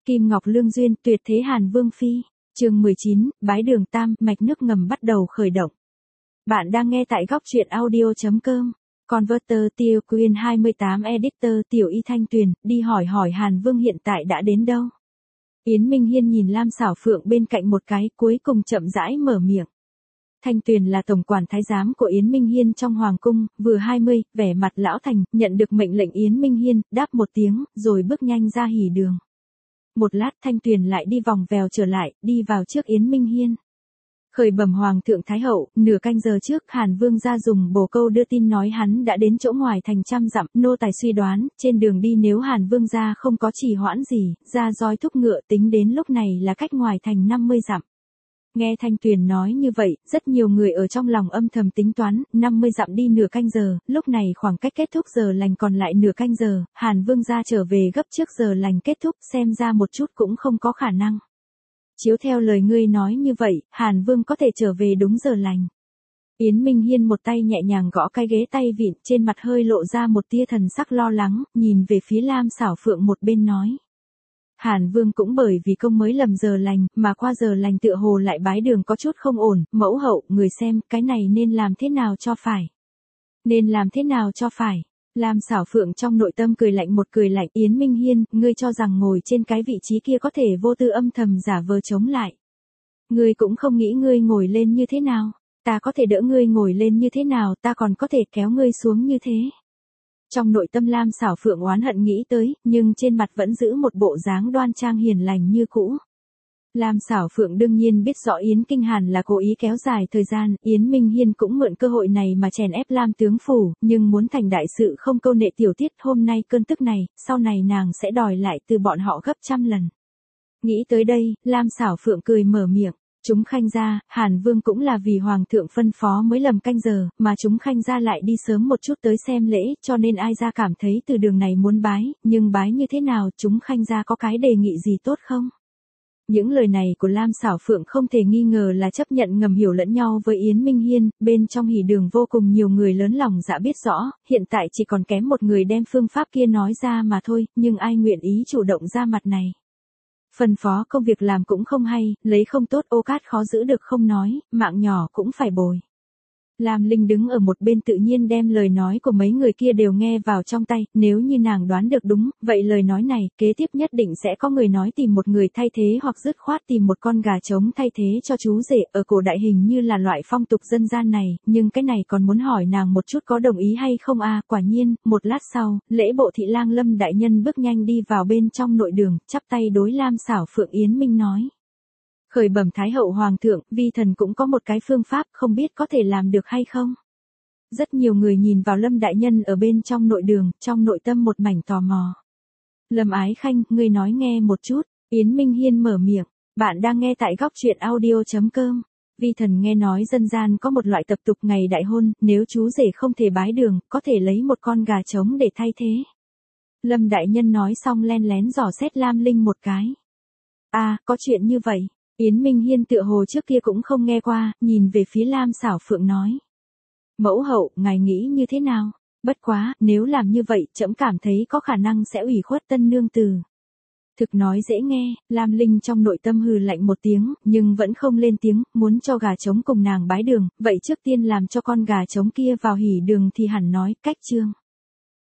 Kim Ngọc Lương duyên, tuyệt thế Hàn Vương phi. Chương 19, bái đường tam, mạch nước ngầm bắt đầu khởi động. Bạn đang nghe tại góc truyện audio.com. Converter Tiêu Quyên 28 Editor Tiểu Y Thanh Tuyền, đi hỏi Hàn Vương hiện tại đã đến đâu. Yến Minh Hiên nhìn Lam Xảo Phượng bên cạnh một cái, cuối cùng chậm rãi mở miệng. Thanh Tuyền là tổng quản thái giám của Yến Minh Hiên trong hoàng cung, vừa 20, vẻ mặt lão thành, nhận được mệnh lệnh Yến Minh Hiên, đáp một tiếng, rồi bước nhanh ra hỉ đường. Một lát Thanh Tuyền lại đi vòng vèo trở lại, đi vào trước Yến Minh Hiên. Khởi bẩm Hoàng thượng Thái hậu, nửa canh giờ trước Hàn Vương ra dùng bồ câu đưa tin nói hắn đã đến chỗ ngoài thành trăm dặm, nô tài suy đoán, trên đường đi nếu Hàn Vương ra không có trì hoãn gì, ra roi thúc ngựa tính đến lúc này là cách ngoài thành 50 dặm. Nghe Thanh Tuyền nói như vậy, rất nhiều người ở trong lòng âm thầm tính toán, 50 dặm đi nửa canh giờ, lúc này khoảng cách kết thúc giờ lành còn lại nửa canh giờ, Hàn Vương ra trở về gấp trước giờ lành kết thúc, xem ra một chút cũng không có khả năng. Chiếu theo lời ngươi nói như vậy, Hàn Vương có thể trở về đúng giờ lành. Yến Minh Hiên một tay nhẹ nhàng gõ cái ghế tay vịn, trên mặt hơi lộ ra một tia thần sắc lo lắng, nhìn về phía Lam Xảo Phượng một bên nói. Hàn Vương cũng bởi vì công mới lầm giờ lành, mà qua giờ lành tựa hồ lại bái đường có chút không ổn, mẫu hậu, người xem, cái này nên làm thế nào cho phải. Nên làm thế nào cho phải. Lam Xảo Phượng trong nội tâm cười lạnh một cười lạnh, Yến Minh Hiên, ngươi cho rằng ngồi trên cái vị trí kia có thể vô tư âm thầm giả vờ chống lại. Ngươi cũng không nghĩ ngươi ngồi lên như thế nào, ta có thể đỡ ngươi ngồi lên như thế nào, ta còn có thể kéo ngươi xuống như thế. Trong nội tâm Lam Xảo Phượng oán hận nghĩ tới, nhưng trên mặt vẫn giữ một bộ dáng đoan trang hiền lành như cũ. Lam Xảo Phượng đương nhiên biết rõ Yến Kinh Hàn là cố ý kéo dài thời gian, Yến Minh Hiên cũng mượn cơ hội này mà chèn ép Lam tướng phủ, nhưng muốn thành đại sự không câu nệ tiểu tiết, hôm nay cơn tức này, sau này nàng sẽ đòi lại từ bọn họ gấp trăm lần. Nghĩ tới đây, Lam Xảo Phượng cười mở miệng. Chúng khanh gia, Hàn Vương cũng là vì Hoàng thượng phân phó mới lầm canh giờ, mà chúng khanh gia lại đi sớm một chút tới xem lễ, cho nên ai ra cảm thấy từ đường này muốn bái, nhưng bái như thế nào, chúng khanh gia có cái đề nghị gì tốt không? Những lời này của Lam Xảo Phượng không thể nghi ngờ là chấp nhận ngầm hiểu lẫn nhau với Yến Minh Hiên, bên trong hỉ đường vô cùng nhiều người lớn lòng dạ biết rõ, hiện tại chỉ còn kém một người đem phương pháp kia nói ra mà thôi, nhưng ai nguyện ý chủ động ra mặt này. Phân phó công việc làm cũng không hay, lấy không tốt ô cát khó giữ được không nói, mạng nhỏ cũng phải bồi. Lam Linh đứng ở một bên tự nhiên đem lời nói của mấy người kia đều nghe vào trong tay, nếu như nàng đoán được đúng, vậy lời nói này, kế tiếp nhất định sẽ có người nói tìm một người thay thế hoặc dứt khoát tìm một con gà trống thay thế cho chú rể, ở cổ đại hình như là loại phong tục dân gian này, nhưng cái này còn muốn hỏi nàng một chút có đồng ý hay không à, quả nhiên, một lát sau, lễ bộ thị lang Lâm đại nhân bước nhanh đi vào bên trong nội đường, chắp tay đối Lam Xảo Phượng Yến Minh nói. Khởi bẩm Thái hậu Hoàng thượng, vi thần cũng có một cái phương pháp, không biết có thể làm được hay không. Rất nhiều người nhìn vào Lâm đại nhân ở bên trong nội đường, trong nội tâm một mảnh tò mò. Lâm Ái Khanh, ngươi nói nghe một chút. Yến Minh Hiên mở miệng. Bạn đang nghe tại góc truyện audio.com. Vi thần nghe nói dân gian có một loại tập tục ngày đại hôn, nếu chú rể không thể bái đường, có thể lấy một con gà trống để thay thế. Lâm đại nhân nói xong len lén dò xét Lam Linh một cái. À, có chuyện như vậy. Yến Minh Hiên tựa hồ trước kia cũng không nghe qua, nhìn về phía Lam Xảo Phượng nói. Mẫu hậu, ngài nghĩ như thế nào? Bất quá, nếu làm như vậy, trẫm cảm thấy có khả năng sẽ ủy khuất tân nương tử. Thực nói dễ nghe, Lam Linh trong nội tâm hừ lạnh một tiếng, nhưng vẫn không lên tiếng, muốn cho gà trống cùng nàng bái đường, vậy trước tiên làm cho con gà trống kia vào hỉ đường thì hẳn nói, cách chương.